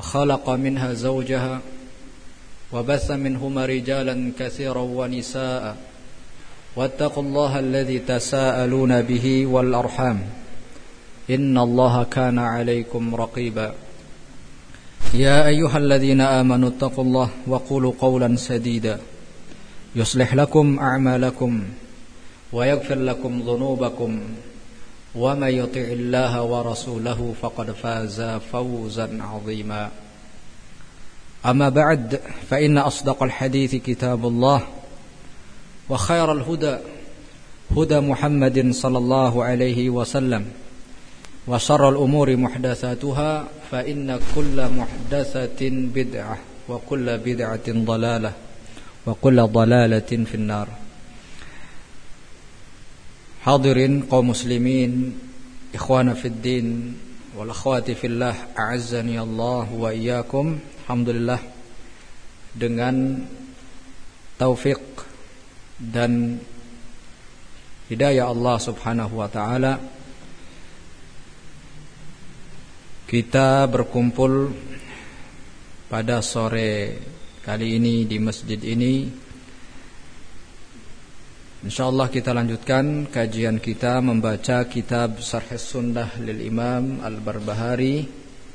وخلق منها زوجها وبث منهما رجالا كثيرا ونساء واتقوا الله الذي تساءلون به والأرحام إن الله كان عليكم رقيبا يا أيها الذين آمنوا اتقوا الله وقولوا قولا سديدا يصلح لكم أعمالكم ويغفر لكم ذنوبكم ومن يطع الله ورسوله فقد فاز فوزا عظيما أما بعد فإن أصدق الحديث كتاب الله وخير الهدى هدى محمد صلى الله عليه وسلم وشر الأمور محدثاتها فإن كل محدثة بدعة وكل بدعة ضلالة وكل ضلالة في النار. Hadirin kaum muslimin, ikhwana fid din wal akhwati fillah, a'azzani Allah wa iyyakum. Alhamdulillah, dengan taufik dan hidayah Allah Subhanahu wa taala kita berkumpul pada sore kali ini di masjid ini. InsyaAllah kita lanjutkan kajian kita membaca kitab Syarh Sunnah lil Imam Al-Barbahari.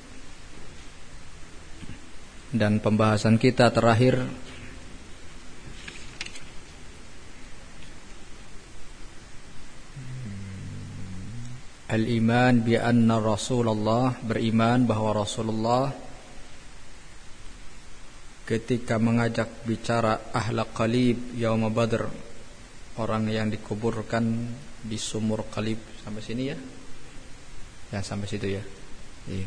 Dan pembahasan kita terakhir Al-Iman bi anna Rasulullah, beriman bahwa Rasulullah ketika mengajak bicara ahlak qalib yaum Badr, orang yang dikuburkan di sumur qalib. Sampai sini ya? Ya, sampai situ ya. Iya.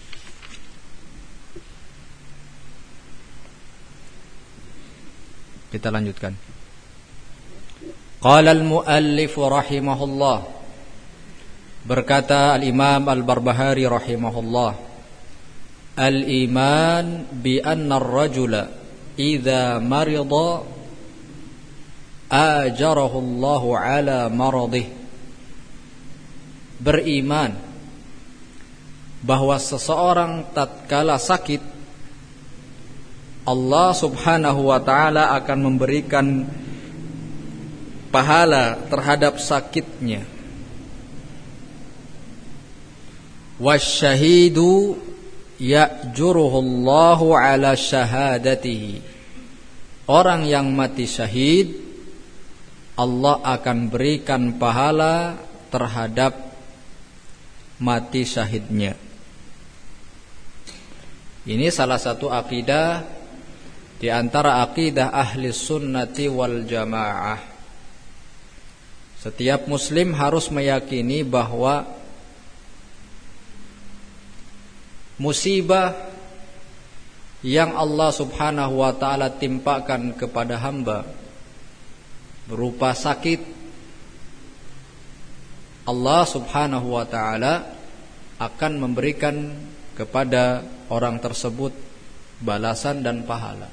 Kita lanjutkan. Qala al-muallif rahimahullah, berkata al-Imam Al-Barbahari rahimahullah, al-iman bi anna ar-rajula idza marida ajarahu Allahu ala maradih. Beriman bahwa seseorang tatkala sakit, Allah Subhanahu wa taala akan memberikan pahala terhadap sakitnya. Wasyahidu ya'juruhu Allahu ala syahadatihi. Orang yang mati syahid, Allah akan berikan pahala terhadap mati syahidnya. Ini salah satu akidah di antara akidah ahli sunnati wal jamaah. Setiap muslim harus meyakini bahwa musibah yang Allah Subhanahu wa ta'ala timpakan kepada hamba berupa sakit, Allah Subhanahu wa ta'ala akan memberikan kepada orang tersebut balasan dan pahala.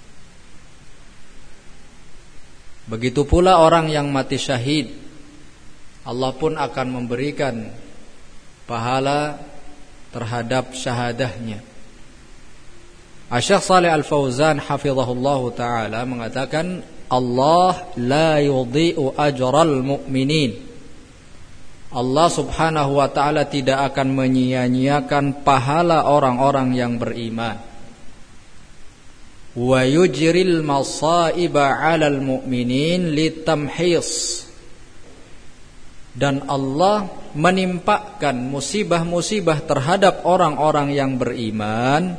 Begitu pula orang yang mati syahid, Allah pun akan memberikan pahala terhadap syahadahnya. Asy-Syaikh Shalih Al-Fauzan hafizahullahu taala mengatakan, Allah la yudhi'u ajral mu'minin. Allah Subhanahu wa ta'ala tidak akan menyia-nyiakan pahala orang-orang yang beriman. Wa yujril masaiba 'alal mu'minin litamhis. Dan Allah menimpakan musibah-musibah terhadap orang-orang yang beriman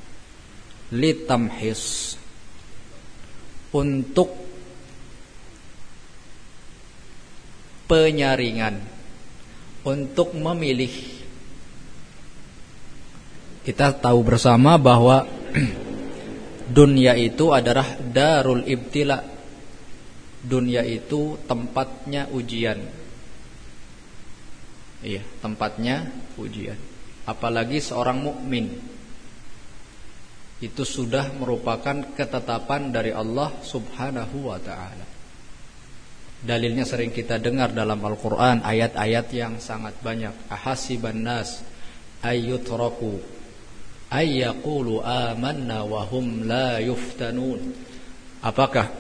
litamhis, untuk penyaringan, untuk memilih. Kita tahu bersama bahwa dunia itu adalah darul ibtila. Dunia itu tempatnya ujian. Iya, tempatnya ujian. Apalagi seorang mukmin, itu sudah merupakan ketetapan dari Allah Subhanahu wa ta'ala. Dalilnya sering kita dengar dalam Al-Quran, ayat-ayat yang sangat banyak. Ahasiban nas ayyutraku ay yaqulu amanna wa hum la yuftanun. Apakah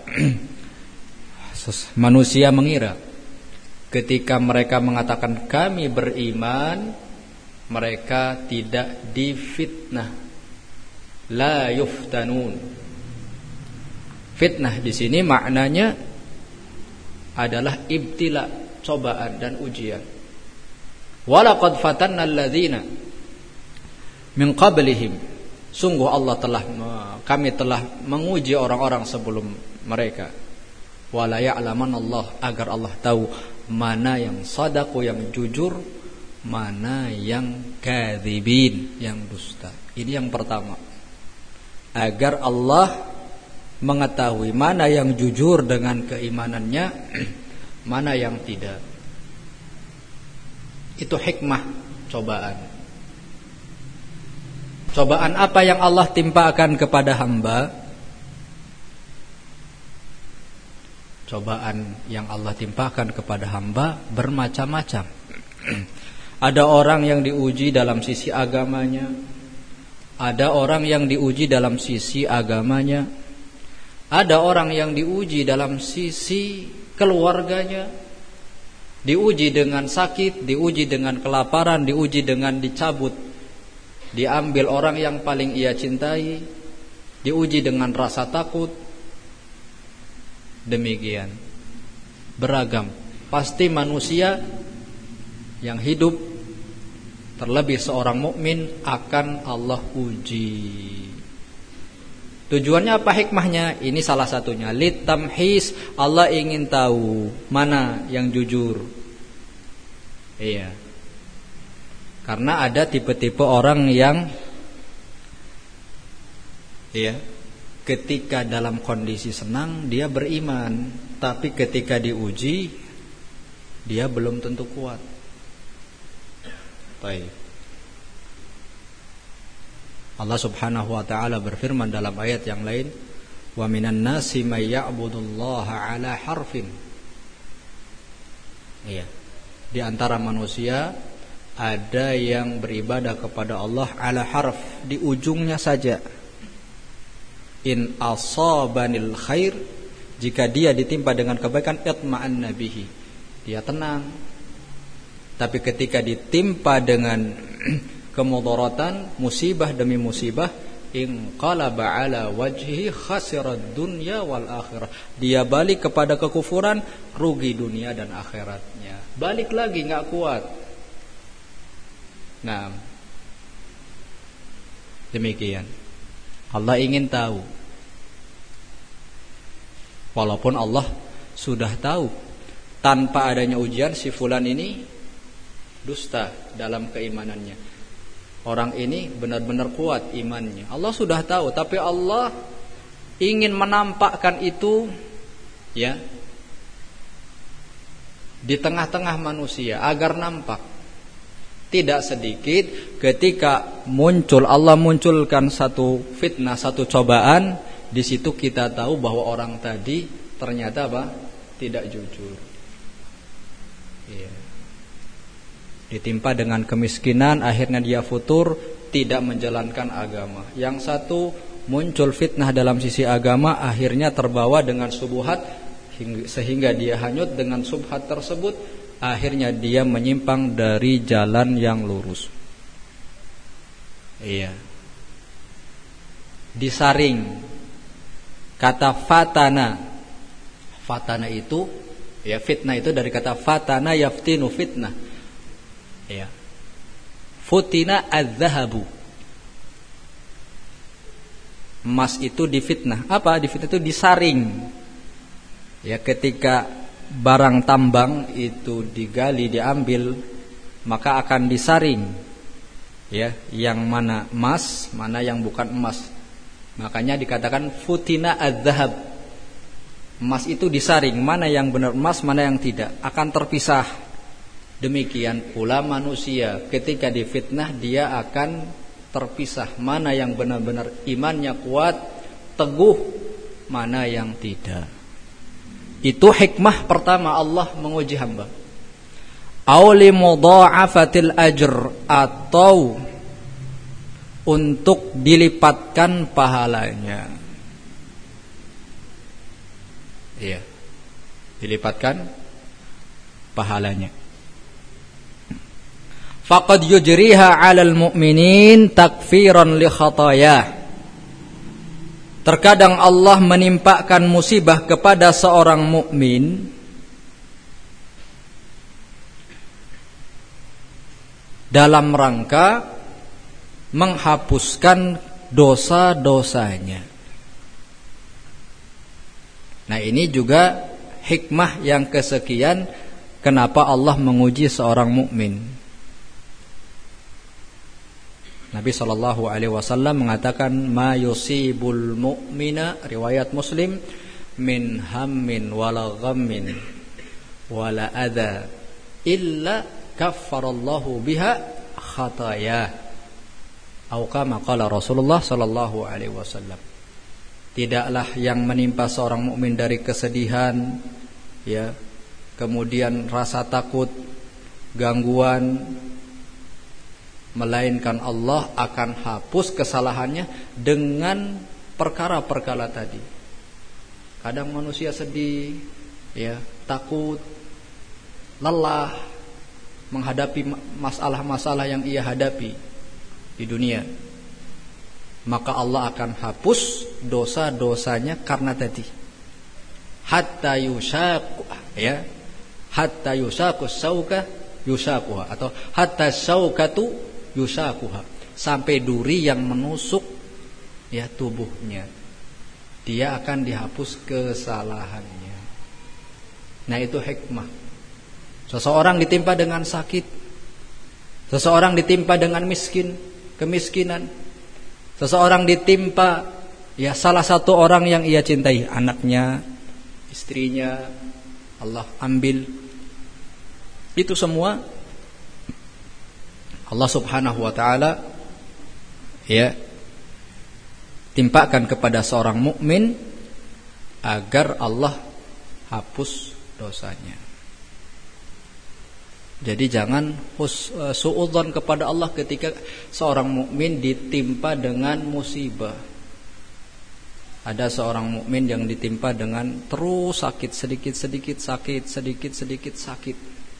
manusia mengira ketika mereka mengatakan kami beriman, mereka tidak difitnah? La yuftanun. Fitnah di sini maknanya adalah ibtila, cobaan dan ujian. Walaqad fatanna alladzina min qablihim. Sungguh kami telah menguji orang-orang sebelum mereka. Wala ya'laman Allah, agar Allah tahu mana yang sadaku, yang jujur, mana yang kadzibin, yang dusta. Ini yang pertama. Agar Allah mengetahui mana yang jujur dengan keimanannya, mana yang tidak. Itu hikmah cobaan. Cobaan apa yang Allah timpakan kepada hamba? Cobaan yang Allah timpakan kepada hamba bermacam-macam. Ada orang yang diuji dalam sisi agamanya, ada orang yang diuji dalam sisi agamanya, ada orang yang diuji dalam sisi keluarganya, diuji dengan sakit, diuji dengan kelaparan, diuji dengan dicabut, diambil orang yang paling ia cintai, diuji dengan rasa takut. Demikian beragam. Pasti manusia yang hidup, terlebih seorang mukmin, akan Allah uji. Tujuannya apa, hikmahnya? Ini salah satunya, litamhis, Allah ingin tahu mana yang jujur. Iya. Karena ada tipe-tipe orang yang ketika dalam kondisi senang dia beriman, tapi ketika diuji dia belum tentu kuat. Baik. Allah Subhanahu wa taala berfirman dalam ayat yang lain, wa minan nasi may ya'budullaha ala harfin. Iya. Di antara manusia ada yang beribadah kepada Allah ala harf, di ujungnya saja. In asabanil khair, jika dia ditimpa dengan kebaikan, itma'anna bihi, dia tenang. Tapi ketika ditimpa dengan kemudaratan, musibah demi musibah, inqalaba ala wajhihi khasirad dunya wal akhirah, dia balik kepada kekufuran, rugi dunia dan akhiratnya. Balik lagi enggak kuat. Nah, demikian. Allah ingin tahu. Walaupun Allah sudah tahu, tanpa adanya ujian si fulan ini dusta dalam keimanannya, orang ini benar-benar kuat imannya, Allah sudah tahu. Tapi Allah ingin menampakkan itu ya di tengah-tengah manusia agar nampak. Tidak sedikit ketika Allah munculkan satu fitnah, satu cobaan, di situ kita tahu bahwa orang tadi ternyata tidak jujur. Iya. Ditimpa dengan kemiskinan, akhirnya dia futur, tidak menjalankan agama. Yang satu muncul fitnah dalam sisi agama, akhirnya terbawa dengan subuhat, sehingga dia hanyut dengan subhat tersebut, akhirnya dia menyimpang dari jalan yang lurus. Iya. Disaring. Kata fatana. Fatana itu ya, fitnah itu dari kata fatana yaftinu, fitnah. Ya. Futina az-zahabu. Emas itu difitnah. Apa? Difitnah itu disaring. Ya, ketika barang tambang itu digali, diambil, maka akan disaring. Ya, yang mana emas, mana yang bukan emas. Makanya dikatakan futina az-zahab. Emas itu disaring, mana yang benar emas, mana yang tidak, akan terpisah. Demikian pula manusia, ketika difitnah dia akan terpisah, mana yang benar-benar imannya kuat, teguh, mana yang tidak. Itu hikmah pertama Allah menguji hamba. Auli mudha'afatil ajr, atau untuk dilipatkan pahalanya. Iya, dilipatkan pahalanya. Faqad yujriha 'alal mu'minin takfiran li khatayah. Terkadang Allah menimpakan musibah kepada seorang mukmin dalam rangka menghapuskan dosa-dosanya. Nah, ini juga hikmah yang kesekian kenapa Allah menguji seorang mukmin. Nabi SAW mengatakan, ma yusibul mu'mina, riwayat Muslim, min hammin wala ghammin wala adha illa kaffarallahu biha khatayah. Atau kama qala Rasulullah sallallahu alaihi wasallam. Tidaklah yang menimpa seorang mukmin dari kesedihan, ya, kemudian rasa takut, gangguan, melainkan Allah akan hapus kesalahannya dengan perkara-perkara tadi. Kadang manusia sedih, ya, takut, lelah menghadapi masalah-masalah yang ia hadapi di dunia, maka Allah akan hapus dosa-dosanya karena tadi. Hatta yushaq, ya, hatta yushaqus sauka yushaquha, atau hatta saukatu yushaquha, sampai duri yang menusuk, ya, tubuhnya, dia akan dihapus kesalahannya. Nah, itu hikmah. Seseorang ditimpa dengan sakit, seseorang ditimpa dengan kemiskinan, seseorang ditimpa, ya, salah satu orang yang ia cintai, anaknya, istrinya, Allah ambil. Itu semua Allah Subhanahu wa taala, ya, timpakan kepada seorang mukmin agar Allah hapus dosanya. Jadi jangan suudzon kepada Allah ketika seorang mukmin ditimpa dengan musibah. Ada seorang mukmin yang ditimpa dengan terus sakit, sedikit-sedikit sakit.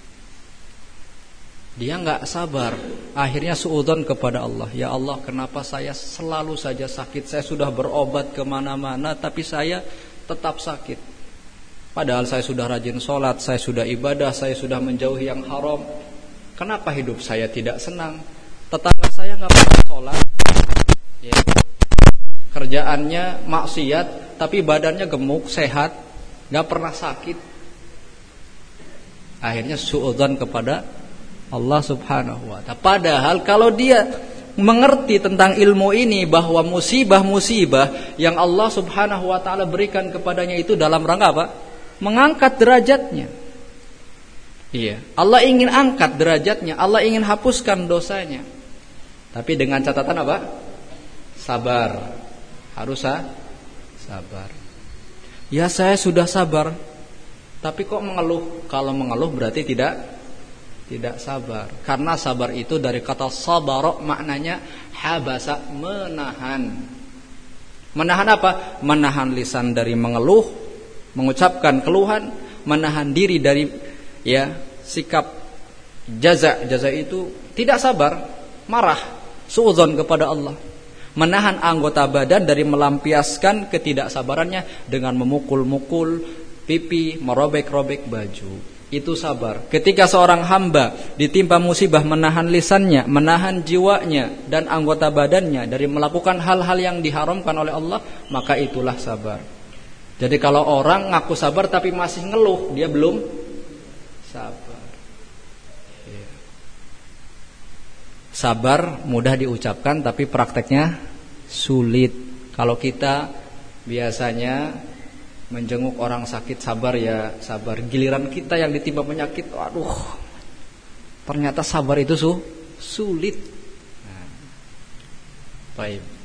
Dia enggak sabar, akhirnya suudzon kepada Allah. Ya Allah, kenapa saya selalu saja sakit? Saya sudah berobat kemana-mana, tapi saya tetap sakit. Padahal saya sudah rajin sholat, saya sudah ibadah, saya sudah menjauhi yang haram. Kenapa hidup saya tidak senang? Tetangga saya nggak pernah sholat, ya, kerjaannya maksiat, tapi badannya gemuk, sehat, nggak pernah sakit. Akhirnya suudzon kepada Allah Subhanahu wa ta'ala. Padahal kalau dia mengerti tentang ilmu ini, bahwa musibah-musibah yang Allah Subhanahu wa ta'ala berikan kepadanya itu dalam rangka apa? Mengangkat derajatnya. Iya, Allah ingin angkat derajatnya, Allah ingin hapuskan dosanya. Tapi dengan catatan apa? Sabar. Harus sabar. Ya, saya sudah sabar, tapi kok mengeluh? Kalau mengeluh berarti tidak sabar. Karena sabar itu dari kata sabar, maknanya habasa, menahan. Menahan apa? Menahan lisan dari mengeluh, mengucapkan keluhan, menahan diri dari, ya, sikap jaza itu tidak sabar, marah, suudzon kepada Allah. Menahan anggota badan dari melampiaskan ketidaksabarannya dengan memukul-mukul pipi, merobek-robek baju. Itu sabar. Ketika seorang hamba ditimpa musibah, menahan lisannya, menahan jiwanya dan anggota badannya dari melakukan hal-hal yang diharamkan oleh Allah, maka itulah sabar. Jadi kalau orang ngaku sabar tapi masih ngeluh, dia belum sabar. Sabar mudah diucapkan tapi prakteknya sulit. Kalau kita biasanya menjenguk orang sakit, sabar ya sabar. Giliran kita yang ditimpa penyakit, aduh, ternyata sabar itu sulit. Baik.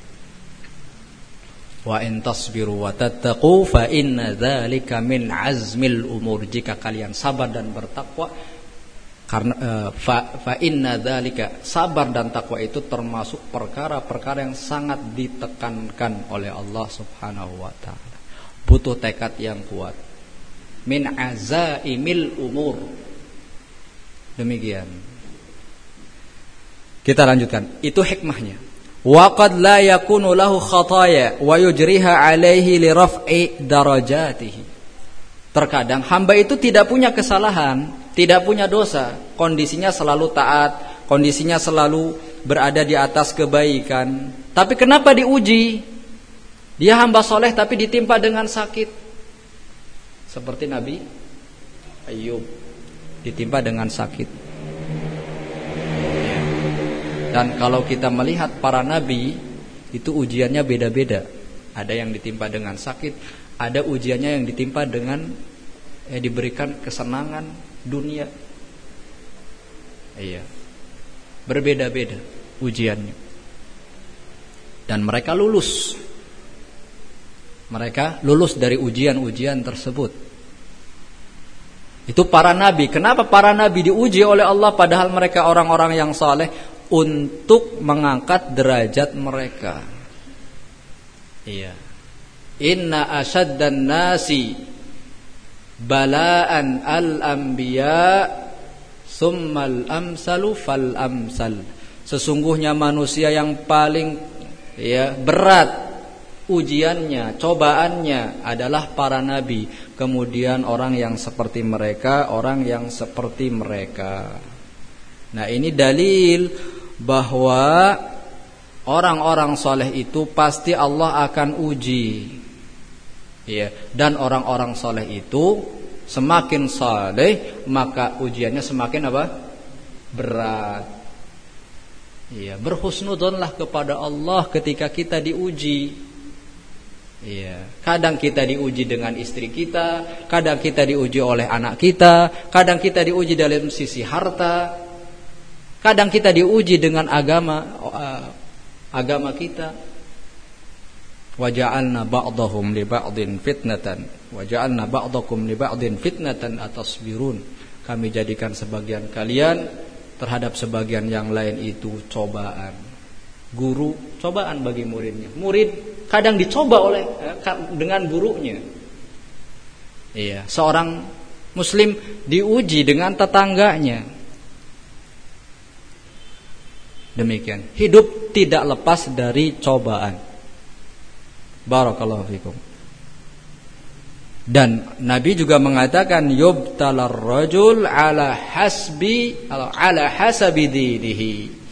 Wa in tasbiru wa tattaqu fa inna dzalika min azmil umur. Jika kalian sabar dan bertakwa, Karena fa inna dzalika, sabar dan takwa itu termasuk perkara-perkara yang sangat ditekankan oleh Allah Subhanahu wa taala. Butuh tekad yang kuat. Min azaimil umur. Demikian. Kita lanjutkan. Itu hikmahnya. Wa qad la yakunu lahu khataya wa yujriha alaihi li raf'i darajatihi. Terkadang hamba itu tidak punya kesalahan, tidak punya dosa, kondisinya selalu taat, kondisinya selalu berada di atas kebaikan. Tapi kenapa diuji? Dia hamba soleh tapi ditimpa dengan sakit. Seperti Nabi Ayub ditimpa dengan sakit. Dan kalau kita melihat para nabi, itu ujiannya beda-beda. Ada yang ditimpa dengan sakit, ada ujiannya yang ditimpa dengan diberikan kesenangan dunia. Iya. Berbeda-beda ujiannya. Dan mereka lulus. Mereka lulus dari ujian-ujian tersebut. Itu para nabi. Kenapa para nabi diuji oleh Allah padahal mereka orang-orang yang saleh? Untuk mengangkat derajat mereka. Iya. Inna asyaddan nasi bala'an al-anbiya summal amsalu fal amsal. Sesungguhnya manusia yang paling berat ujiannya, cobaannya adalah para nabi, kemudian orang yang seperti mereka, orang yang seperti mereka. Nah, ini dalil bahwa orang-orang soleh itu pasti Allah akan uji. Ya, dan orang-orang soleh itu semakin soleh maka ujiannya semakin apa? Berat. Ya, berhusnudzonlah kepada Allah ketika kita diuji. Ya, kadang kita diuji dengan istri kita, kadang kita diuji oleh anak kita, kadang kita diuji dalam sisi harta. Kadang kita diuji dengan agama kita. Waja'alna ba'dahum li ba'din fitnatan, waja'alna ba'dakum li ba'din fitnatan atasbirun. Kami jadikan sebagian kalian terhadap sebagian yang lain itu cobaan. Guru cobaan bagi muridnya. Murid kadang dicoba oleh dengan gurunya. Iya, seorang muslim diuji dengan tetangganya. Demikian. Hidup tidak lepas dari cobaan. Barakallahu fikum. Dan Nabi juga mengatakan yubtalar rajul ala hasabi dinihi.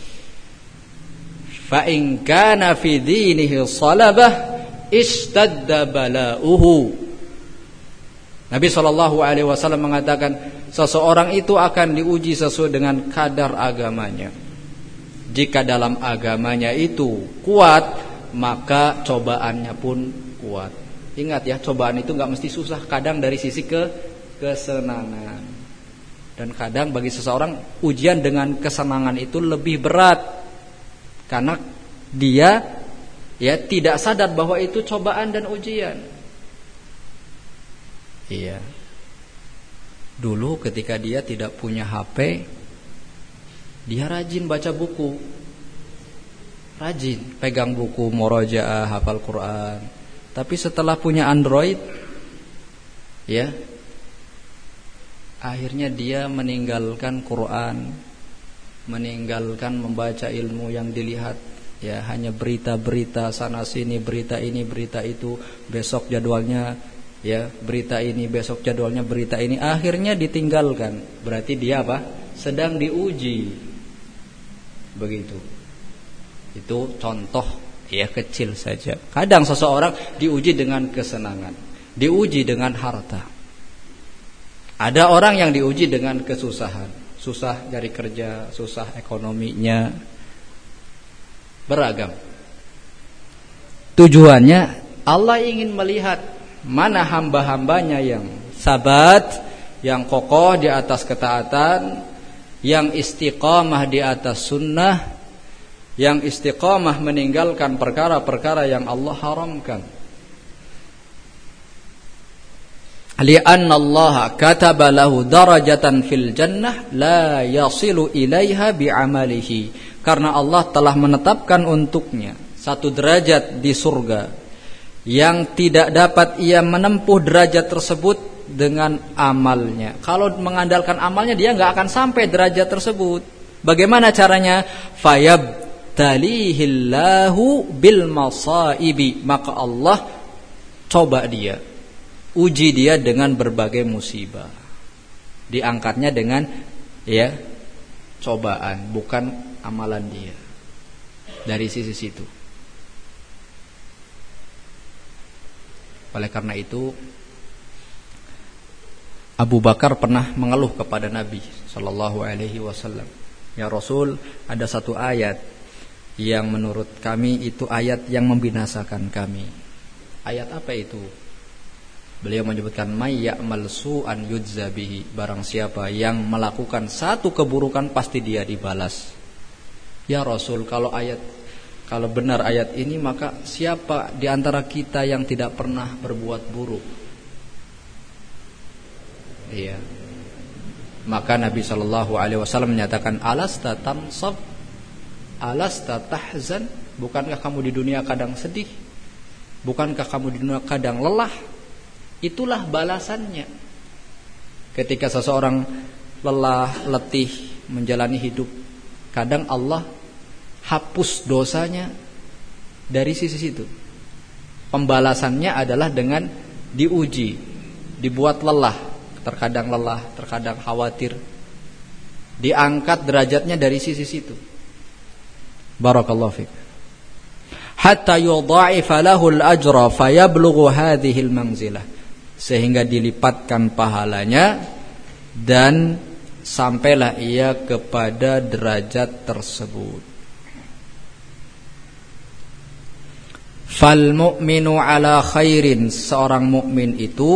Fa in kana fi dinihi salabah istadda bala'uhu. Nabi SAW mengatakan seseorang itu akan diuji sesuai dengan kadar agamanya. Jika dalam agamanya itu kuat, maka cobaannya pun kuat. Ingat ya, cobaan itu gak mesti susah. Kadang dari sisi kesenangan. Dan kadang bagi seseorang ujian dengan kesenangan itu lebih berat. Karena dia tidak sadar bahwa itu cobaan dan ujian. Iya. Dulu ketika dia tidak punya HP, dia rajin baca buku, rajin pegang buku murojaah, hafal Quran. Tapi setelah punya Android, akhirnya dia meninggalkan Quran, meninggalkan membaca ilmu yang dilihat. Hanya berita-berita sana sini, berita ini, berita itu. Besok jadwalnya, berita ini, besok jadwalnya berita ini. Akhirnya ditinggalkan. Berarti dia apa? Sedang diuji. Begitu. Itu contoh kecil saja. Kadang seseorang diuji dengan kesenangan, diuji dengan harta. Ada orang yang diuji dengan kesusahan, susah cari kerja, susah ekonominya. Beragam. Tujuannya Allah ingin melihat mana hamba-hambanya yang sabat, yang kokoh di atas ketaatan, yang istiqamah di atas sunnah, yang istiqamah meninggalkan perkara-perkara yang Allah haramkan. li'anna Allah kataba lahu darajatan fil jannah la yasilu ilaiha bi'amalihi, karena Allah telah menetapkan untuknya satu derajat di surga yang tidak dapat ia menempuh derajat tersebut dengan amalnya. Kalau mengandalkan amalnya dia nggak akan sampai derajat tersebut. Bagaimana caranya? Fayabtalihillahu bil masaibi, maka Allah coba dia, uji dia dengan berbagai musibah. Diangkatnya dengan cobaan, bukan amalan dia. Dari sisi situ. Oleh karena itu Abu Bakar pernah mengeluh kepada Nabi sallallahu alaihi wasallam, "Ya Rasul, ada satu ayat yang menurut kami itu ayat yang membinasakan kami." Ayat apa itu? Beliau menyebutkan, "May ya'mal su'an yujza bihi." Barang siapa yang melakukan satu keburukan pasti dia dibalas. Ya Rasul, kalau benar ayat ini, maka siapa di antara kita yang tidak pernah berbuat buruk? Iya. Maka Nabi sallallahu alaihi wasallam menyatakan, "Alasta tamsab? Alasta tahzan?" Bukankah kamu di dunia kadang sedih? Bukankah kamu di dunia kadang lelah? Itulah balasannya. Ketika seseorang lelah, letih menjalani hidup, kadang Allah hapus dosanya dari sisi situ. Pembalasannya adalah dengan diuji, dibuat lelah, terkadang khawatir, diangkat derajatnya dari sisi situ. Barakallahu fiik. Hatta yudha'ifa lahu al-ajra fayablughu hadhihi al-manzilah, sehingga dilipatkan pahalanya dan sampailah ia kepada derajat tersebut. Fal mu'minu ala khairin, seorang mukmin itu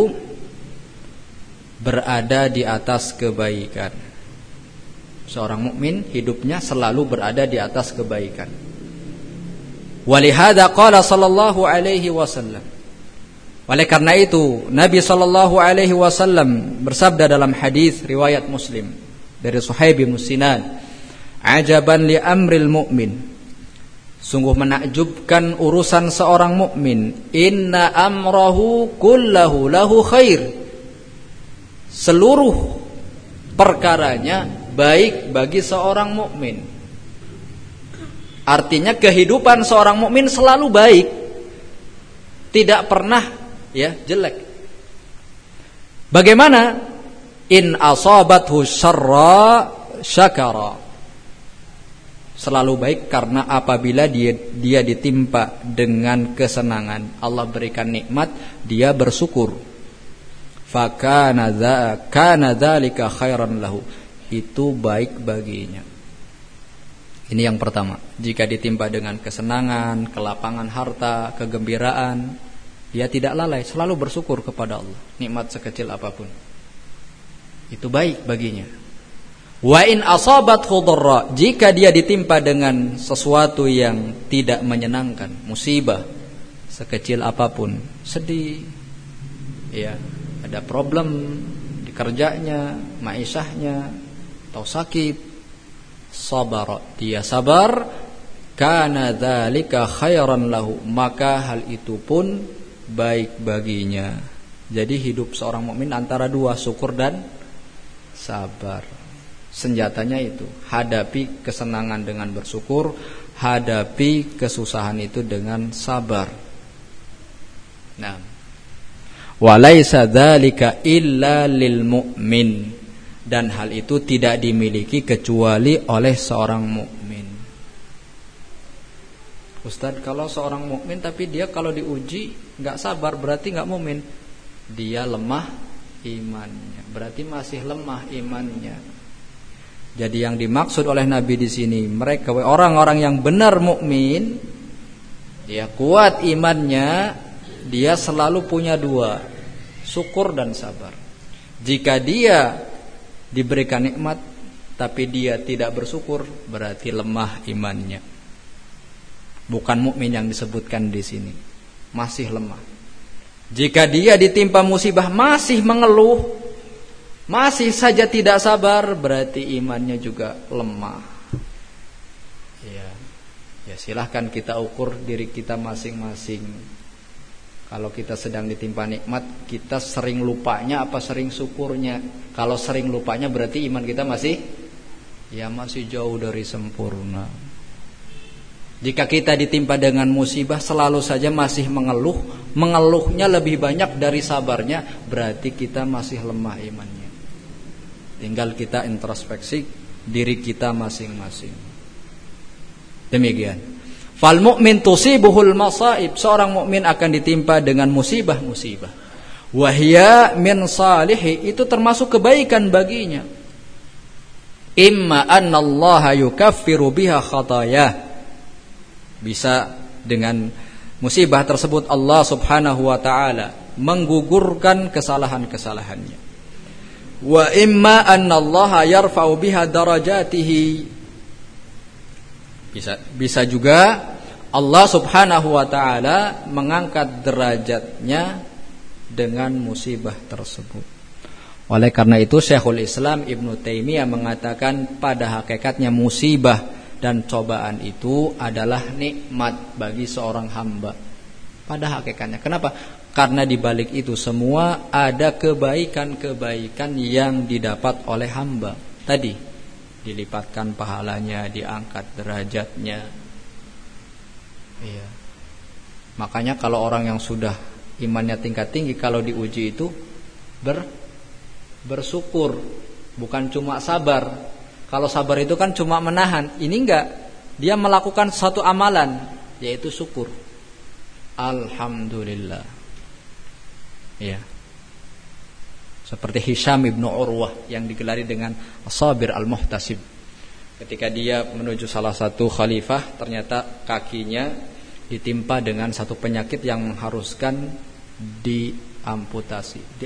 berada di atas kebaikan. Seorang mukmin hidupnya selalu berada di atas kebaikan. Walihada qala sallallahu alaihi wasallam. Oleh karena itu Nabi sallallahu alaihi wasallam bersabda dalam hadis riwayat Muslim dari Suhaib bin Sinan, "Ajaban li amril mu'min." Sungguh menakjubkan urusan seorang mukmin. Inna amrahu kullahu lahu khair. Seluruh perkaranya baik bagi seorang mukmin. Artinya kehidupan seorang mukmin selalu baik, tidak pernah jelek. Bagaimana? In asabathu syarra syakara. Selalu baik karena apabila dia ditimpa dengan kesenangan, Allah berikan nikmat, dia bersyukur. Fakana dzalika khairan lahu. Itu baik baginya. Ini yang pertama. Jika ditimpa dengan kesenangan, kelapangan harta, kegembiraan, dia tidak lalai, selalu bersyukur kepada Allah, nikmat sekecil apapun. Itu baik baginya. Wa in asabathu dharra, jika dia ditimpa dengan sesuatu yang tidak menyenangkan, musibah sekecil apapun, sedih, ada problem di kerjanya, maishahnya, atau sakit, sabar, dia sabar, kana dzalika khairan lahu, maka hal itu pun baik baginya. Jadi hidup seorang mukmin antara dua, syukur dan sabar. Senjatanya itu, hadapi kesenangan dengan bersyukur, hadapi kesusahan itu dengan sabar. Nah, walaisa dzalika illa lil mu'min, dan hal itu tidak dimiliki kecuali oleh seorang mukmin. Ustaz, kalau seorang mukmin tapi dia kalau diuji enggak sabar, berarti enggak mukmin. Dia lemah imannya, berarti masih lemah imannya. Jadi yang dimaksud oleh Nabi di sini, mereka orang-orang yang benar mukmin, dia kuat imannya, dia selalu punya dua, syukur dan sabar. Jika dia diberikan nikmat tapi dia tidak bersyukur, berarti lemah imannya. Bukan mukmin yang disebutkan di sini, masih lemah. Jika dia ditimpa musibah masih mengeluh, masih saja tidak sabar, berarti imannya juga lemah. Ya silahkan kita ukur diri kita masing-masing. Kalau kita sedang ditimpa nikmat, kita sering lupanya apa sering syukurnya? Kalau sering lupanya berarti iman kita masih jauh dari sempurna. Jika kita ditimpa dengan musibah selalu saja masih mengeluh, mengeluhnya lebih banyak dari sabarnya, berarti kita masih lemah imannya. Tinggal kita introspeksi diri kita masing-masing. Demikian. Fal mu'min tusibuhul masaib, seorang mukmin akan ditimpa dengan musibah-musibah. Wahya min salihi, itu termasuk kebaikan baginya. Imma anna Allah yukaffiru biha khatayah. Bisa dengan musibah tersebut Allah Subhanahu wa taala menggugurkan kesalahan-kesalahannya. Wa imma anna Allah yarfa'u biha darajatihi. Bisa juga Allah Subhanahu wa taala mengangkat derajatnya dengan musibah tersebut. Oleh karena itu Syekhul Islam Ibnu Taimiyah mengatakan pada hakikatnya musibah dan cobaan itu adalah nikmat bagi seorang hamba. Pada hakikatnya. Kenapa? Karena di balik itu semua ada kebaikan-kebaikan yang didapat oleh hamba. Tadi dilipatkan pahalanya, diangkat derajatnya. Iya. Makanya kalau orang yang sudah imannya tingkat tinggi, kalau diuji itu bersyukur, bukan cuma sabar. Kalau sabar itu kan cuma menahan. Ini enggak. Dia melakukan suatu amalan, yaitu syukur. Alhamdulillah. Ya. Seperti Hisham ibnu Urwah yang digelari dengan As-Sabir Al-Muhtasib. Ketika dia menuju salah satu khalifah, ternyata kakinya ditimpa dengan satu penyakit yang mengharuskan diamputasi.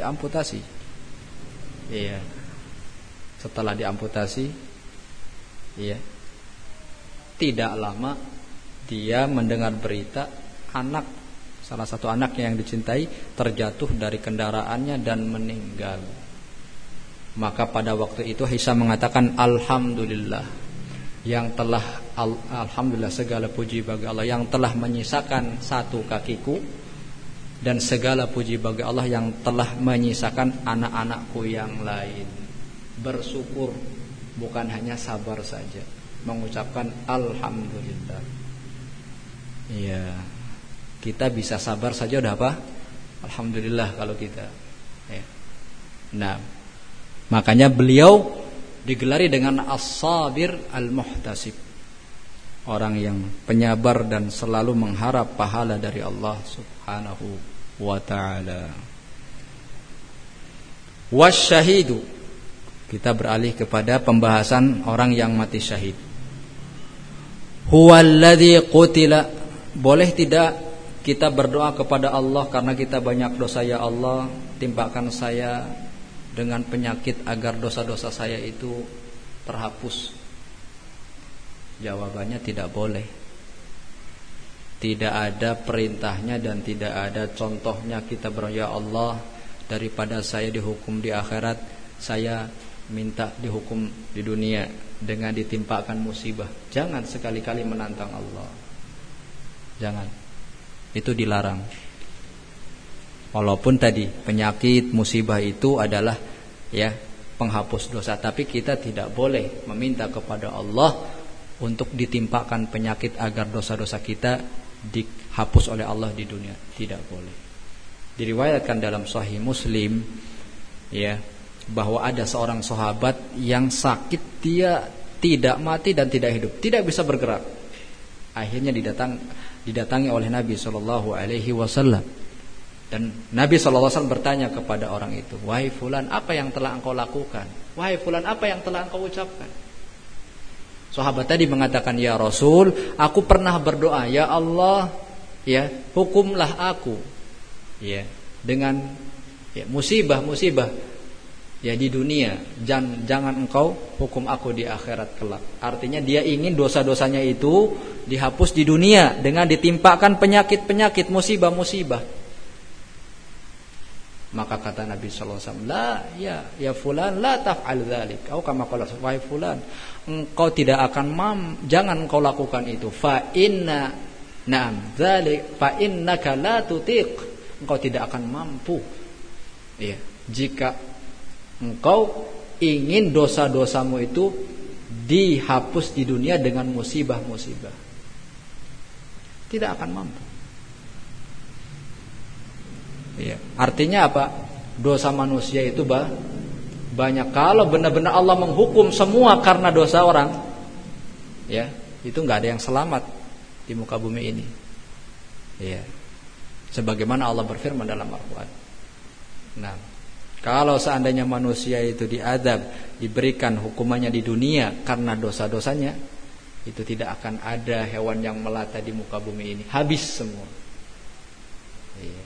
Iya. Setelah diamputasi, iya, tidak lama dia mendengar berita salah satu anaknya yang dicintai terjatuh dari kendaraannya dan meninggal. Maka pada waktu itu Hisham mengatakan alhamdulillah alhamdulillah segala puji bagi Allah yang telah menyisakan satu kakiku, dan segala puji bagi Allah yang telah menyisakan anak-anakku yang lain. Bersyukur, bukan hanya sabar saja, mengucapkan alhamdulillah. Iya, kita bisa sabar saja udah apa? Alhamdulillah kalau kita. Ya. Nah, makanya beliau digelari dengan As-Sabir Al-Muhtasib, orang yang penyabar dan selalu mengharap pahala dari Allah Subhanahu wa ta'ala. Wasyahidu, kita beralih kepada pembahasan orang yang mati syahid. Huwallazi qutila, boleh tidak kita berdoa kepada Allah karena kita banyak dosa, ya Allah, timpakan saya dengan penyakit agar dosa-dosa saya itu terhapus? Jawabannya tidak boleh. Tidak ada perintahnya dan tidak ada contohnya kita berdoa, ya Allah, daripada saya dihukum di akhirat, saya minta dihukum di dunia dengan ditimpakan musibah. Jangan sekali-kali menantang Allah. Jangan. Itu dilarang. Walaupun tadi penyakit musibah itu adalah penghapus dosa, tapi kita tidak boleh meminta kepada Allah untuk ditimpakan penyakit agar dosa-dosa kita dihapus oleh Allah di dunia. Tidak boleh. Diriwayatkan dalam Sahih Muslim bahwa ada seorang sahabat yang sakit, dia tidak mati dan tidak hidup, tidak bisa bergerak. Akhirnya didatangi oleh Nabi SAW, dan Nabi SAW bertanya kepada orang itu, wahai fulan, apa yang telah engkau lakukan? Wahai fulan, apa yang telah engkau ucapkan? Sahabat tadi mengatakan, ya Rasul, aku pernah berdoa, ya Allah, hukumlah aku dengan musibah-musibah di dunia, jangan engkau hukum aku di akhirat kelak. Artinya dia ingin dosa-dosanya itu dihapus di dunia dengan ditimpakan penyakit-penyakit, musibah-musibah. Maka kata Nabi sallallahu alaihi wasallam, "La ya fulan la taf'al dzalik." Atau kama qala wahai fulan, engkau tidak akan jangan engkau lakukan itu. Fa innaka la tutiq. Engkau tidak akan mampu. Iya, jika engkau ingin dosa-dosamu itu dihapus di dunia dengan musibah-musibah, tidak akan mampu. Ya, artinya apa? Dosa manusia itu banyak. Kalau benar-benar Allah menghukum semua karena dosa orang, ya, itu nggak ada yang selamat di muka bumi ini. Ya, sebagaimana Allah berfirman dalam Al-Quran. Nah, kalau seandainya manusia itu diazab, diberikan hukumannya di dunia karena dosa-dosanya, itu tidak akan ada hewan yang melata di muka bumi ini, habis semua. Ya.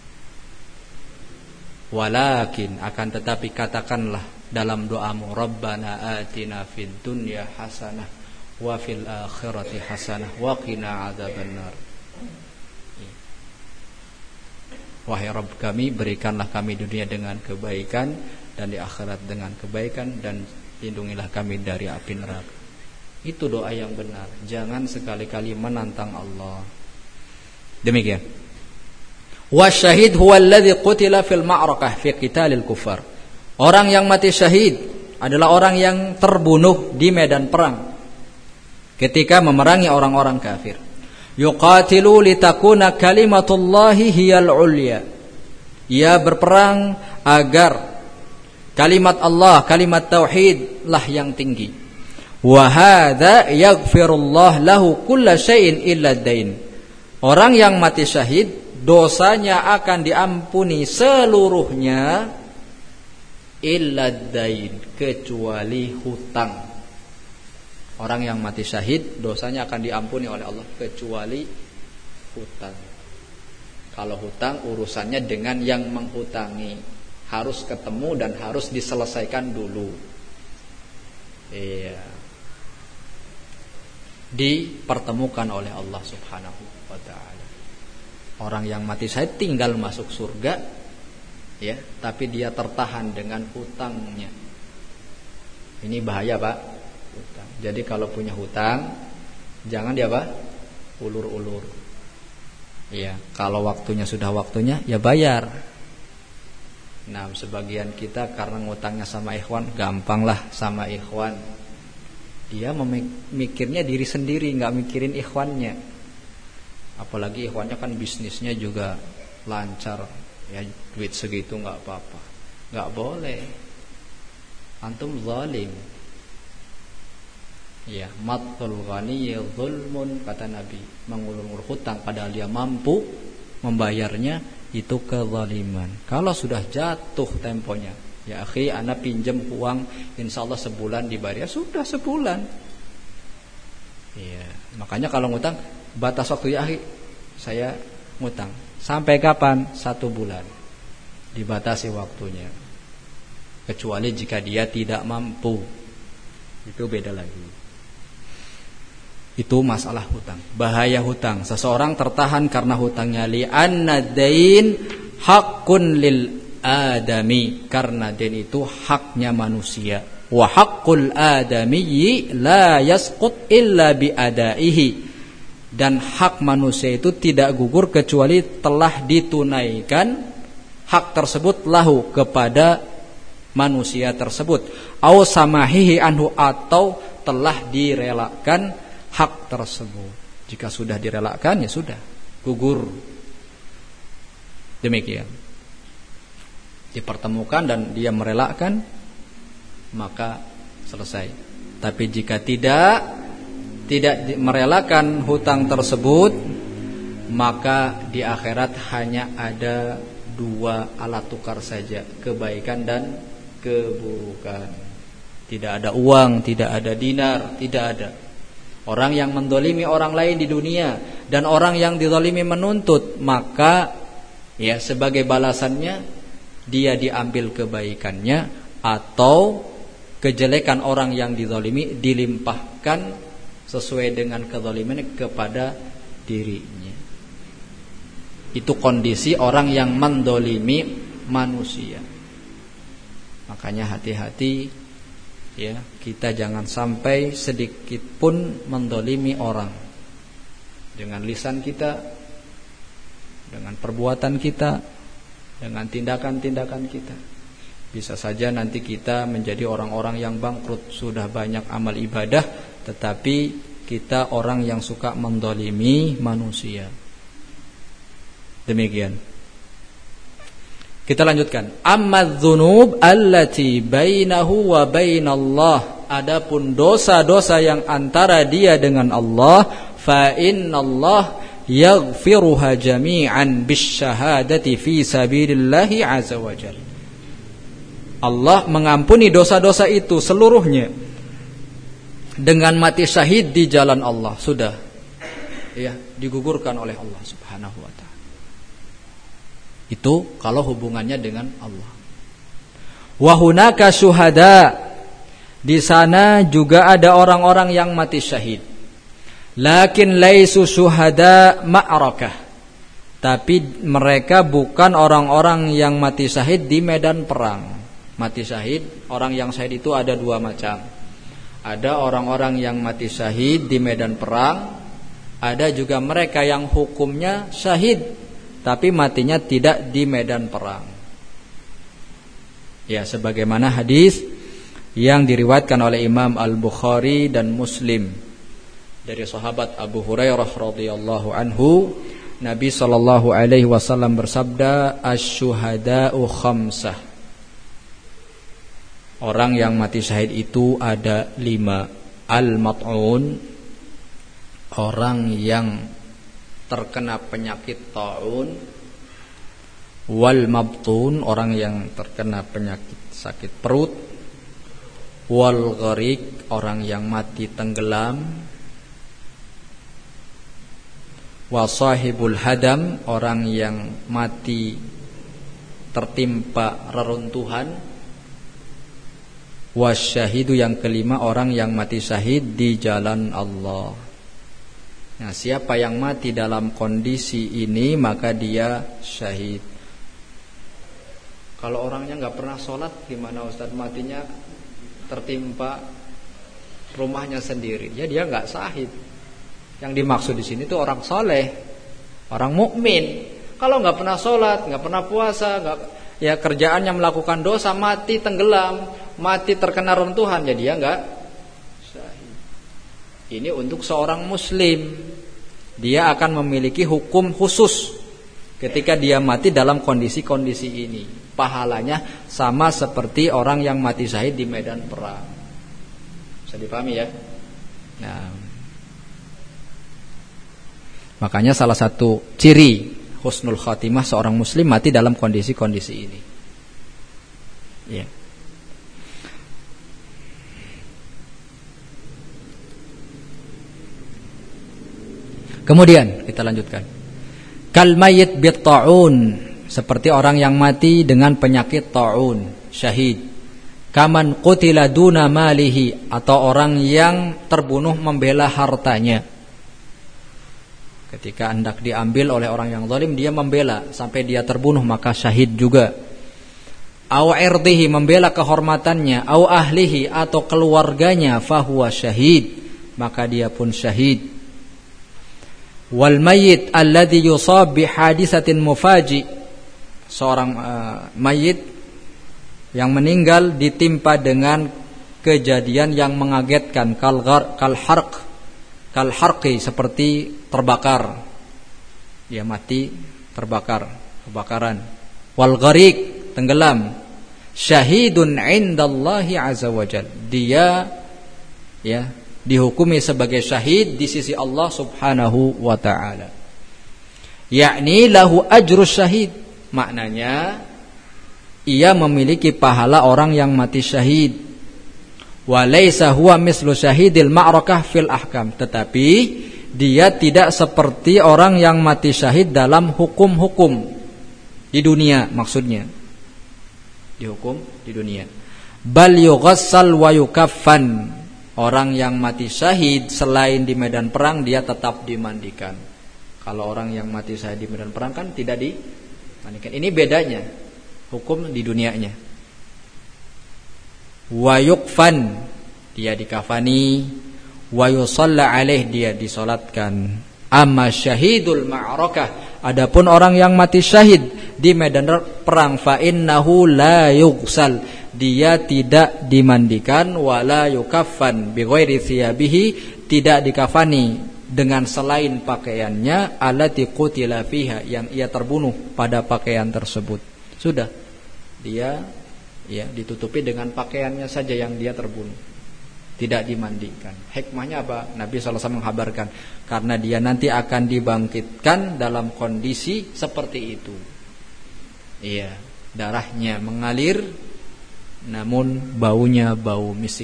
Walakin akan tetapi katakanlah dalam doamu, Rabbana atina fid dunya hasanah wa fil akhirati hasanah wa qina adzabannar. Wahai Rabb kami, berikanlah kami dunia dengan kebaikan dan di akhirat dengan kebaikan, dan lindungilah kami dari api neraka. Itu doa yang benar. Jangan sekali-kali menantang Allah. Demikian. Wasyahid huwa alladhi qutila fil ma'rakah fi qitalil kufar. Orang yang mati syahid adalah orang yang terbunuh di medan perang ketika memerangi orang-orang kafir. Yuqatilu litakuna kalimatullahi hiyal ulya. Ia berperang agar kalimat Allah, kalimat tauhid lah yang tinggi. Wa hadza yaghfirullah lahu kulla syai'in illa ad-dain. Orang yang mati syahid dosanya akan diampuni seluruhnya illa ad-dain, kecuali hutang. Orang yang mati syahid dosanya akan diampuni oleh Allah kecuali hutang. Kalau hutang urusannya dengan yang menghutangi, harus ketemu dan harus diselesaikan dulu. Iya. Dipertemukan oleh Allah Subhanahu wa taala. Orang yang mati syahid tinggal masuk surga, ya, tapi dia tertahan dengan hutangnya. Ini bahaya, Pak. Hutang. Jadi kalau punya hutang, jangan dia apa? Ulur-ulur. Ya, kalau waktunya sudah waktunya, ya bayar. Nah, sebagian kita karena ngutangnya sama ikhwan, gampanglah sama ikhwan. Dia memikirnya diri sendiri, nggak mikirin ikhwannya. Apalagi ikhwannya kan bisnisnya juga lancar, ya, duit segitu nggak apa-apa. Nggak boleh. Antum zalim. Ya, matul ghani zulmun, kata Nabi. Mengulur-ulur hutang padahal dia mampu membayarnya, itu kezaliman. Kalau sudah jatuh temponya, ya akhi, ana pinjam uang, insyaallah sebulan dibayar, ya sudah sebulan. Iya, makanya kalau ngutang batas waktu, ya akhi, saya ngutang sampai kapan? 1 bulan. Dibatasi waktunya. Kecuali jika dia tidak mampu. Itu beda lagi. Itu masalah hutang. Bahaya hutang. Seseorang tertahan karena hutangnya, li'anna dain haqqun lil adami, karena dain itu haknya manusia. Wa haqqul adamiyyi la yasqut illa bi adaihi. Dan hak manusia itu tidak gugur kecuali telah ditunaikan hak tersebut lahu, kepada manusia tersebut. Au samahihi anhu, atau telah direlakan hak tersebut. Jika sudah direlakan, ya sudah gugur. Demikian. Dipertemukan dan dia merelakan, maka selesai. Tapi jika tidak merelakan hutang tersebut, maka di akhirat hanya ada 2 alat tukar saja, kebaikan dan keburukan. Tidak ada uang, tidak ada dinar, tidak ada. Orang yang mendolimi orang lain di dunia dan orang yang didolimi menuntut, maka ya sebagai balasannya dia diambil kebaikannya, atau kejelekan orang yang didolimi dilimpahkan sesuai dengan kezalimannya kepada dirinya. Itu kondisi orang yang mendolimi manusia. Makanya hati-hati ya, kita jangan sampai sedikit pun mendolimi orang dengan lisan kita, dengan perbuatan kita, dengan tindakan-tindakan kita. Bisa saja nanti kita menjadi orang-orang yang bangkrut, sudah banyak amal ibadah, tetapi kita orang yang suka mendolimi manusia. Demikian. Kita lanjutkan. Amma dzunub allati bainahu wa bainallah. Adapun dosa-dosa yang antara dia dengan Allah, fa innallah yaghfiruha jami'an bisyahadati fi sabilillahi azza wajalla. Allah mengampuni dosa-dosa itu seluruhnya dengan mati syahid di jalan Allah. Sudah ya, digugurkan oleh Allah Subhanahu wa taala. Itu kalau hubungannya dengan Allah. Wa hunaka syuhada. Di sana juga ada orang-orang yang mati syahid. Lakin laisu syuhada ma'rakah. Tapi mereka bukan orang-orang yang mati syahid di medan perang. Mati syahid, orang yang syahid itu ada dua macam. Ada orang-orang yang mati syahid di medan perang. Ada juga mereka yang hukumnya syahid, tapi matinya tidak di medan perang. Ya, sebagaimana hadis yang diriwayatkan oleh Imam Al-Bukhari dan Muslim dari sahabat Abu Hurairah radhiyallahu anhu, Nabi sallallahu alaihi wasallam bersabda, "Asy-syuhada'u khamsah." Orang yang mati syahid itu ada 5. Al-mat'un, orang yang terkena penyakit taun. Wal mabtun, orang yang terkena penyakit sakit perut. Wal gharik, orang yang mati tenggelam. Wa sahibul hadam, orang yang mati tertimpa reruntuhan. Wasyahidu, yang kelima, orang yang mati syahid di jalan Allah. Nah, siapa yang mati dalam kondisi ini maka dia syahid. Kalau orangnya nggak pernah sholat, gimana Ustaz? Matinya tertimpa rumahnya sendiri, ya dia nggak syahid. Yang dimaksud di sini tuh orang soleh, orang mukmin. Kalau nggak pernah sholat, nggak pernah puasa, ya kerjaannya melakukan dosa, mati tenggelam, mati terkena runtuhan, jadi dia enggak syahid. Ini untuk seorang muslim. Dia akan memiliki hukum khusus ketika dia mati dalam kondisi-kondisi ini. Pahalanya sama seperti orang yang mati syahid di medan perang. Bisa dipahami ya? Nah, makanya salah satu ciri husnul khatimah seorang muslim mati dalam kondisi-kondisi ini. Ya. Kemudian kita lanjutkan. Kal mayyit bit ta'un, seperti orang yang mati dengan penyakit ta'un, syahid. Kaman qutila duna malihi, atau orang yang terbunuh membela hartanya. Ketika hendak diambil oleh orang yang zalim, dia membela sampai dia terbunuh, maka syahid juga. Au irdihi, membela kehormatannya. Au ahlihi, atau keluarganya, fahuwa syahid, maka dia pun syahid. Wal mayyit alladhi yusab bi hadisatin mufaji, seorang mayit yang meninggal ditimpa dengan kejadian yang mengagetkan, kal harqi, seperti terbakar, dia mati terbakar, kebakaran. Wal gharik, tenggelam. Syahidun indallahi azza wajal, dia ya dihukumi sebagai syahid di sisi Allah Subhanahu wa ta'ala. Yakni lahu ajrus syahid, maknanya ia memiliki pahala orang yang mati syahid. Wa laisa huwa mislu syahidil ma'rakah fil ahkam, tetapi dia tidak seperti orang yang mati syahid dalam hukum-hukum di dunia, maksudnya dihukum di dunia. Bal yughassal wa yukaffan, orang yang mati syahid selain di medan perang dia tetap dimandikan. Kalau orang yang mati syahid di medan perang kan tidak dimandikan. Ini bedanya. hukum di dunianya. Wa yukfan, dia dikafani, wa yusalla alaih, dia disolatkan. Amma syahidul ma'rakah, adapun orang yang mati syahid di medan perang, fa innahu la yughsal, dia tidak dimandikan, wala yukaffan bi ghairi thiyabihi, tidak dikafani dengan selain pakaiannya, allati qutila fiha, yang ia terbunuh pada pakaian tersebut. Sudah, dia ditutupi dengan pakaiannya saja yang dia terbunuh, tidak dimandikan. Hikmahnya apa? Nabi SAW menghabarkan, karena dia nanti akan dibangkitkan dalam kondisi seperti itu. Iya, darahnya mengalir, namun baunya bau misik.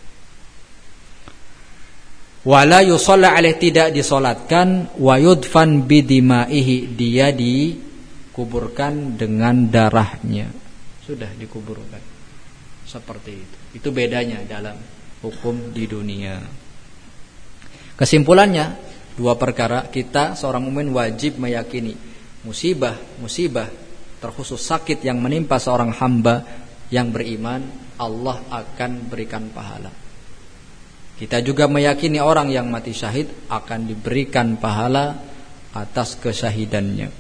Wala yusalla alaih, tidak disolatkan. Wa yudfan bidimaihi, dia dikuburkan dengan darahnya. Sudah dikuburkan seperti itu. Itu bedanya dalam hukum di dunia. Kesimpulannya, dua perkara. Kita seorang mukmin wajib meyakini musibah terkhusus sakit yang menimpa seorang hamba yang beriman, Allah akan berikan pahala. Kita juga meyakini orang yang mati syahid akan diberikan pahala atas kesyahidannya.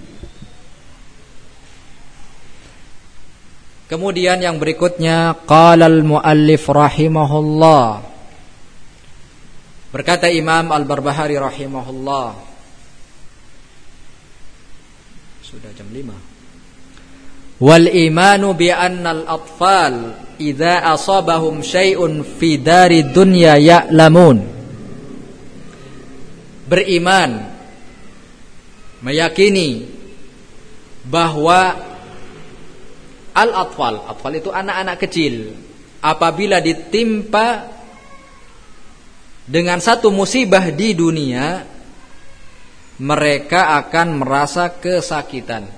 Kemudian yang berikutnya, qala al-muallif rahimahullah, berkata Imam Al-Barbahari rahimahullah, sudah jam 5. Wal imanu bi annal atfal idza asabahum syai'un fi dari dunya ya'lamun. Beriman, meyakini bahwa al-atfal itu anak-anak kecil, apabila ditimpa dengan satu musibah di dunia, mereka akan merasa kesakitan.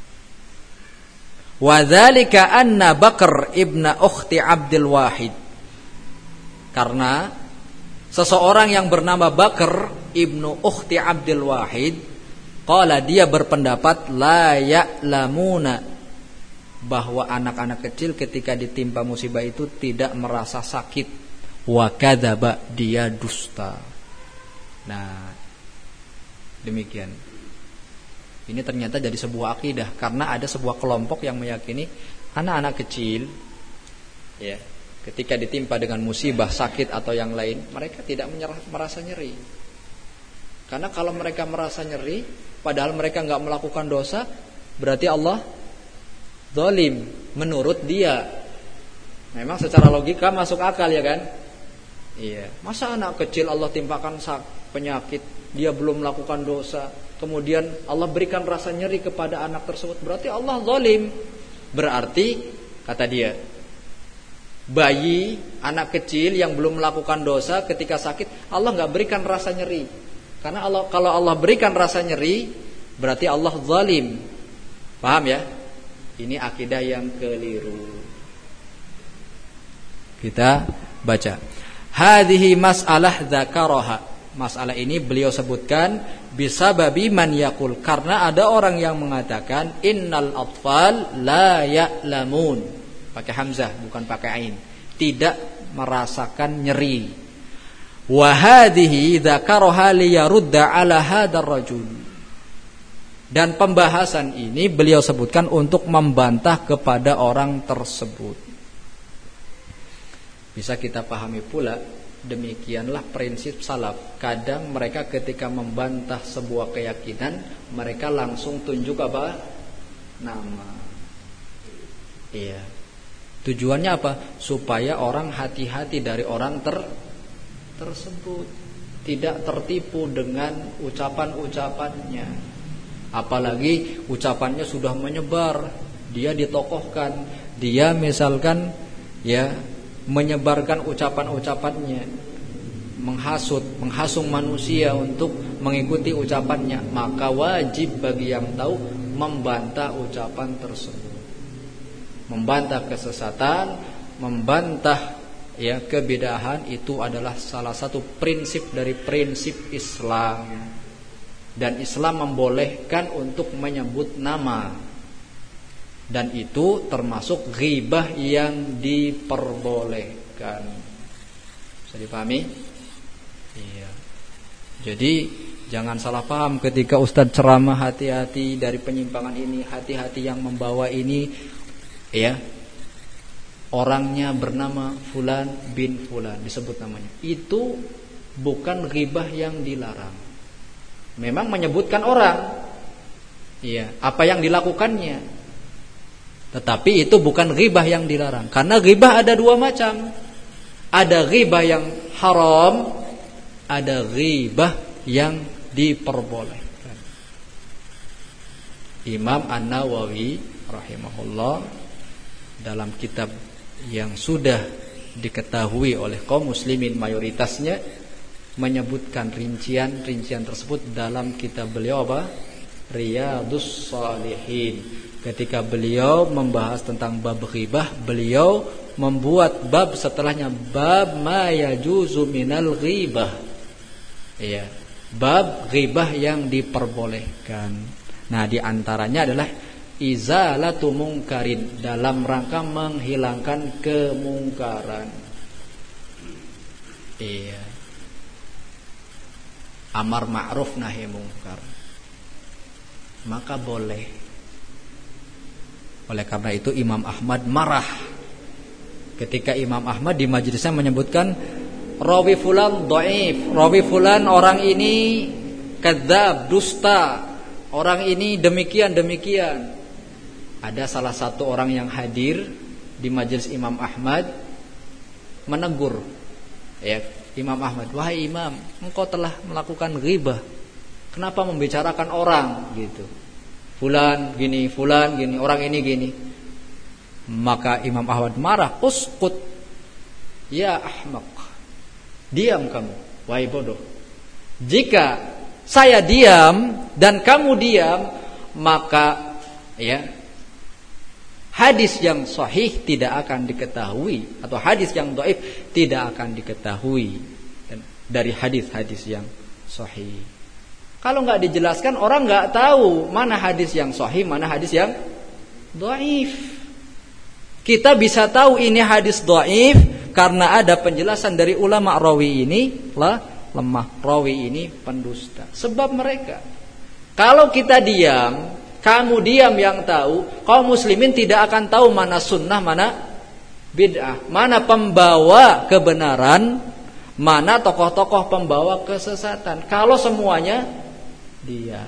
Wa dzalika anna Bakr ibna ukhti Abdul Wahid, karena seseorang yang bernama Bakr ibnu ukhti Abdul Wahid, qala, dia berpendapat, la ya'lamuna, bahwa anak-anak kecil ketika ditimpa musibah itu tidak merasa sakit. Wa kadzaba, dia dusta. Nah, demikian. Ini ternyata jadi sebuah akidah, karena ada sebuah kelompok yang meyakini anak-anak kecil, ya, ketika ditimpa dengan musibah, sakit atau yang lain, mereka tidak merasa nyeri. Karena kalau mereka merasa nyeri, padahal mereka nggak melakukan dosa, berarti Allah zalim menurut dia. Memang secara logika masuk akal, ya kan? Iya. Masa anak kecil Allah timpakan penyakit, dia belum melakukan dosa, kemudian Allah berikan rasa nyeri kepada anak tersebut, berarti Allah zalim. Berarti kata dia, bayi, anak kecil yang belum melakukan dosa ketika sakit, Allah nggak berikan rasa nyeri. Karena kalau Allah berikan rasa nyeri, berarti Allah zalim. Paham ya? Ini akidah yang keliru. Kita baca. Hadhihi mas'alah dzakaraha. Masalah ini beliau sebutkan bisababi man yaqul, karena ada orang yang mengatakan innal atfal la ya'lamun, pakai hamzah bukan pakai ain, tidak merasakan nyeri. Wa hadhihi dzakaraha liyarudda ala hadzal rajul, dan pembahasan ini beliau sebutkan untuk membantah kepada orang tersebut. Bisa kita pahami pula, demikianlah prinsip salaf. Kadang mereka ketika membantah sebuah keyakinan, mereka langsung tunjuk apa? Nama. Iya. Tujuannya apa? Supaya orang hati-hati dari orang tersebut, tidak tertipu dengan ucapan-ucapannya. Apalagi ucapannya sudah menyebar, dia ditokohkan, dia misalkan ya menyebarkan ucapan-ucapannya, menghasung manusia untuk mengikuti ucapannya, maka wajib bagi yang tahu membantah ucapan tersebut, membantah kesesatan, membantah ya kebidahan. Itu adalah salah satu prinsip dari prinsip Islam, dan Islam membolehkan untuk menyebut nama. Dan itu termasuk ghibah yang diperbolehkan. Bisa dipahami? Iya. Jadi jangan salah paham ketika Ustadz ceramah, hati-hati dari penyimpangan ini, hati-hati yang membawa ini, ya. Orangnya bernama Fulan bin Fulan, disebut namanya. Itu bukan ghibah yang dilarang. Memang menyebutkan orang, iya, apa yang dilakukannya. Tetapi itu bukan ghibah yang dilarang. Karena ghibah ada dua macam. Ada ghibah yang haram, ada ghibah yang diperbolehkan. Imam An-Nawawi rahimahullah dalam kitab yang sudah diketahui oleh kaum muslimin mayoritasnya menyebutkan rincian tersebut dalam kitab beliau apa? Riyadhus Shalihin. Ketika beliau membahas tentang bab ghibah, beliau membuat bab setelahnya, bab ma yajuzu minal ghibah. Iya, bab ghibah yang diperbolehkan. Nah, di antaranya adalah izalatu mungkarin, dalam rangka menghilangkan kemungkaran. Iya. Amar ma'ruf nahi mungkar. Maka boleh. Oleh karena itu Imam Ahmad marah ketika Imam Ahmad di majelisnya menyebutkan rawi fulan dhaif, rawi fulan orang ini kadzab, dusta, orang ini demikian. Ada salah satu orang yang hadir di majelis Imam Ahmad menegur, ya, Imam Ahmad, wahai Imam, engkau telah melakukan ghibah. Kenapa membicarakan orang gitu? Fulan gini, orang ini gini. Maka Imam Ahmad marah, uskut ya ahmaq, diam kamu, wahai bodoh. Jika saya diam dan kamu diam, maka ya hadis yang sahih tidak akan diketahui, atau hadis yang dhaif tidak akan diketahui dari hadis-hadis yang sahih. Kalau nggak dijelaskan, orang nggak tahu mana hadis yang sahih, mana hadis yang dhaif. Kita bisa tahu ini hadis dhaif karena ada penjelasan dari ulama, rawi ini lemah, rawi ini pendusta. Sebab mereka. Kalau kita diam, kamu diam yang tahu, kaum muslimin tidak akan tahu mana sunnah, mana bid'ah, mana pembawa kebenaran, mana tokoh-tokoh pembawa kesesatan. Kalau semuanya diam.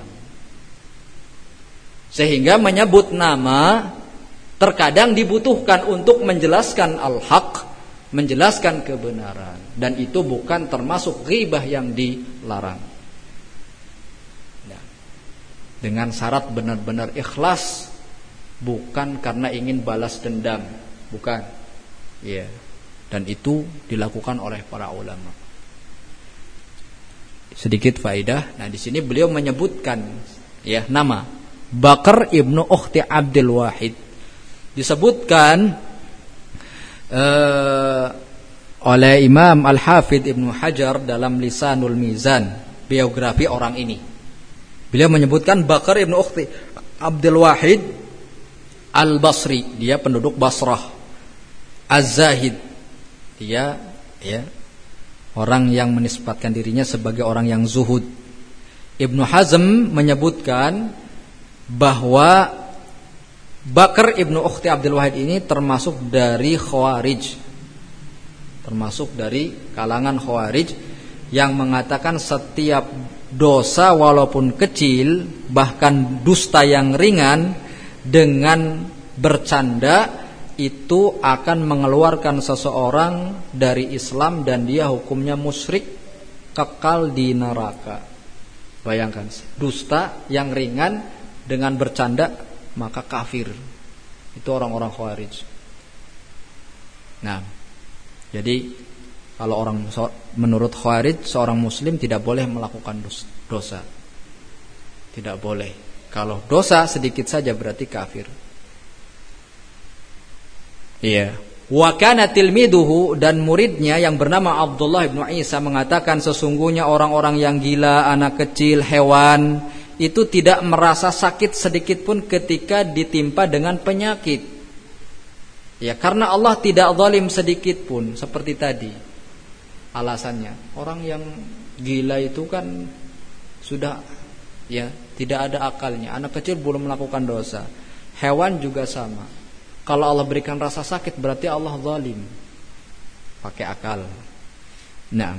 Sehingga menyebut nama terkadang dibutuhkan untuk menjelaskan al-haq, menjelaskan kebenaran, dan itu bukan termasuk ghibah yang dilarang. Nah, dengan syarat benar-benar ikhlas, bukan karena ingin balas dendam, bukan. Ya. Dan itu dilakukan oleh para ulama. Sedikit faedah. Nah, di sini beliau menyebutkan ya nama Bakar ibnu Ukhti Abdul Wahid. Disebutkan oleh Imam Al-Hafidh Ibnu Hajar dalam Lisanul Mizan, biografi orang ini. Beliau menyebutkan Bakar ibnu Ukhti Abdul Wahid Al-Basri, dia penduduk Basrah. Az-Zahid, dia ya orang yang menisbatkan dirinya sebagai orang yang zuhud. Ibnu Hazm menyebutkan bahwa Bakar ibnu Ukhti Abdul Wahid ini termasuk dari Khawarij, termasuk dari kalangan Khawarij yang mengatakan setiap dosa walaupun kecil, bahkan dusta yang ringan, dengan bercanda itu akan mengeluarkan seseorang dari Islam dan dia hukumnya musyrik, kekal di neraka. Bayangkan, dusta yang ringan dengan bercanda maka kafir. Itu orang-orang Khawarij. Nah, jadi kalau menurut Khawarij, seorang muslim tidak boleh melakukan dosa. Tidak boleh. Kalau dosa sedikit saja berarti kafir. Iya. Wa kana tilmiduhu, dan muridnya yang bernama Abdullah bin Isa mengatakan, sesungguhnya orang-orang yang gila, anak kecil, hewan itu tidak merasa sakit sedikit pun ketika ditimpa dengan penyakit. Ya, karena Allah tidak zalim sedikit pun, seperti tadi. Alasannya, orang yang gila itu kan sudah ya tidak ada akalnya. Anak kecil belum melakukan dosa. Hewan juga sama. Kalau Allah berikan rasa sakit berarti Allah zalim. Pakai akal. Nah,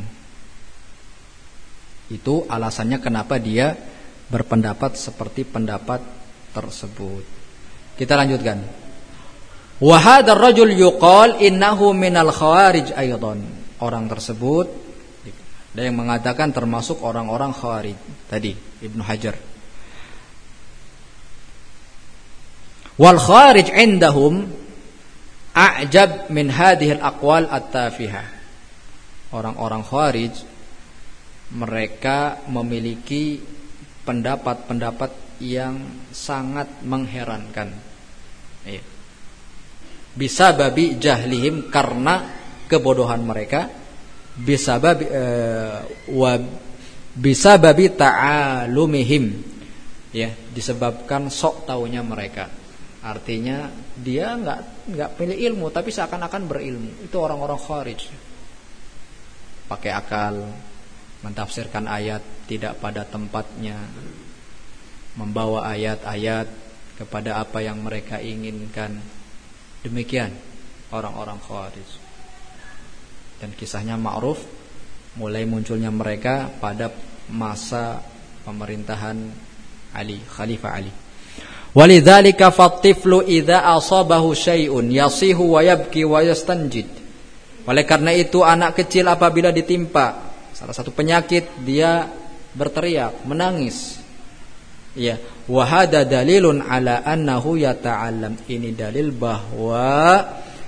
itu alasannya kenapa dia berpendapat seperti pendapat tersebut. Kita lanjutkan. Wa hadzal rajul yuqal innahu minal khawarij aidan. Orang tersebut ada yang mengatakan termasuk orang-orang khawarij. Tadi Ibnu Hajar. Wal khawarij indahum a'jab min hadhihi al-aqwal at-tafihah. Orang-orang khawarij mereka memiliki pendapat-pendapat yang sangat mengherankan. Bisa babi jahlihim, karena kebodohan mereka, bisa babi ta'alumihim, ya, disebabkan sok taunya mereka. Artinya dia nggak pilih ilmu tapi seakan-akan berilmu. Itu orang-orang khawarij. Pakai akal, mentafsirkan ayat tidak pada tempatnya, membawa ayat-ayat kepada apa yang mereka inginkan. Demikian orang-orang khawarij. Dan kisahnya ma'ruf, mulai munculnya mereka pada masa pemerintahan Ali, Khalifah Ali. Walidzalika fattiflu idza asabahu syai'un yasihu wa yabki wa yastanjid. Oleh karena itu anak kecil apabila ditimpa salah satu penyakit dia berteriak, menangis. Ya, wa hada dalilun ala annahu yata'allam. Ini dalil bahwa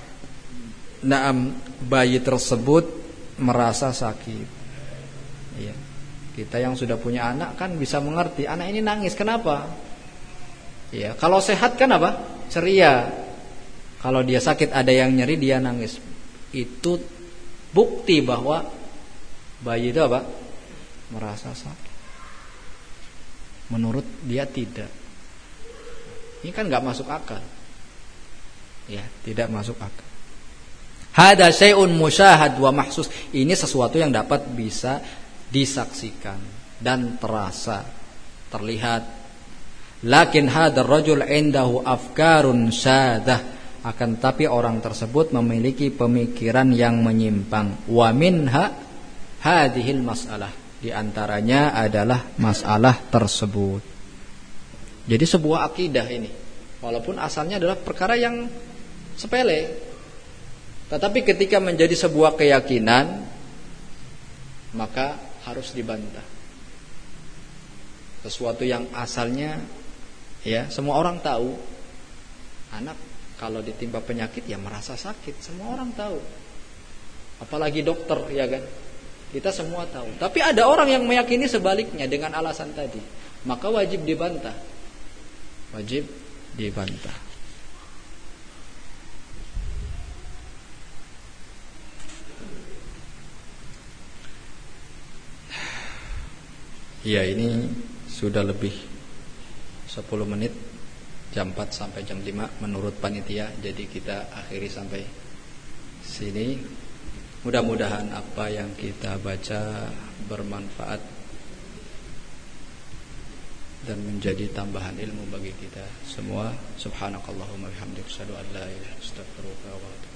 bayi tersebut merasa sakit. Ya. Kita yang sudah punya anak kan bisa mengerti, anak ini nangis kenapa? Ya, kalau sehat kan apa? Ceria. Kalau dia sakit ada yang nyeri dia nangis. Itu bukti bahwa bayi itu apa? Merasa sakit. Menurut dia tidak. Ini kan enggak masuk akal. Ya, tidak masuk akal. Hada syai'un musyahad wa mahsus. Ini sesuatu yang dapat bisa disaksikan dan terasa, terlihat. Lakin hadar rajul indahu afkarun syadah. Akan tapi orang tersebut memiliki pemikiran yang menyimpang. Wa minha hadhil masalah. Di antaranya adalah masalah tersebut. Jadi sebuah akidah ini, walaupun asalnya adalah perkara yang sepele, tetapi ketika menjadi sebuah keyakinan, maka harus dibantah. Sesuatu yang asalnya ya semua orang tahu, anak kalau ditimpa penyakit ya merasa sakit, semua orang tahu. Apalagi dokter, ya kan? Kita semua tahu. Tapi ada orang yang meyakini sebaliknya dengan alasan tadi, maka wajib dibantah. Wajib dibantah. Ya, ini sudah lebih 10 menit, jam 4 sampai jam 5 menurut panitia. Jadi kita akhiri sampai sini. Mudah-mudahan apa yang kita baca bermanfaat dan menjadi tambahan ilmu bagi kita semua. Subhanakallahumma bihamdika asyhadu an la ilaha illa anta astaghfiruka wa atubu ilaik.